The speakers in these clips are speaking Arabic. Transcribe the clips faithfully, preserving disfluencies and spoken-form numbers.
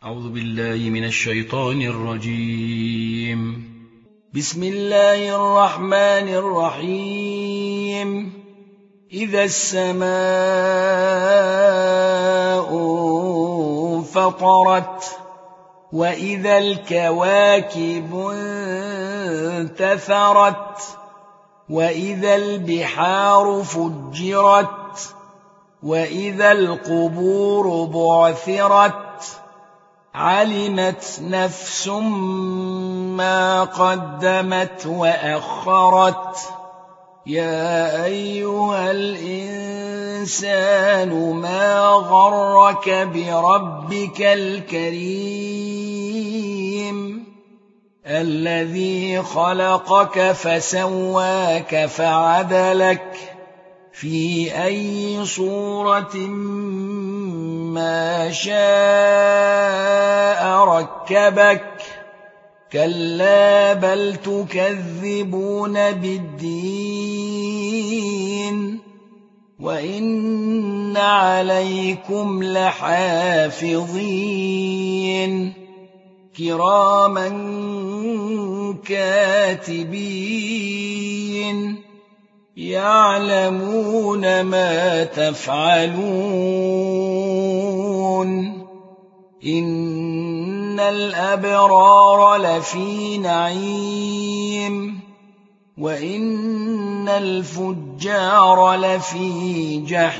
أعوذ بالله من الشيطان الرجيم. بسم الله الرحمن الرحيم. إذا السماء انفطرت وإذا الكواكب انتثرت وإذا البحار فجرت وإذا القبور بعثرت علمت نفس ما قدمت وأخرت. يا أيها الإنسان ما غرك بربك الكريم الذي خلقك فسواك فعدلك في أي صورة ما شاء ركبك. كلا بل تكذبون بالدين وإن عليكم لحافظين كراما كاتبين يعلمون ما تفعلون. إن الأبرار لفي نعيم وإن الفجار لفي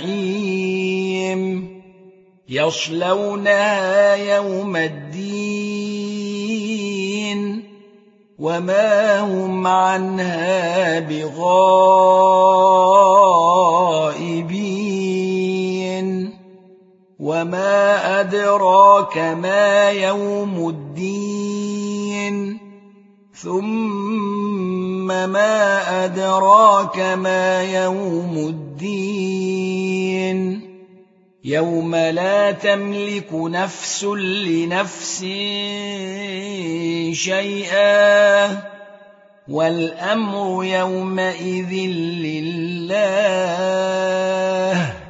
جحيم يصلونها يوم الدين وما هم عنها بغائبين. وما أدراك ما يوم الدين ثم ما أدراك ما يوم الدين يوم لا تملك نفس لنفس شيئا والأمر يومئذ لله.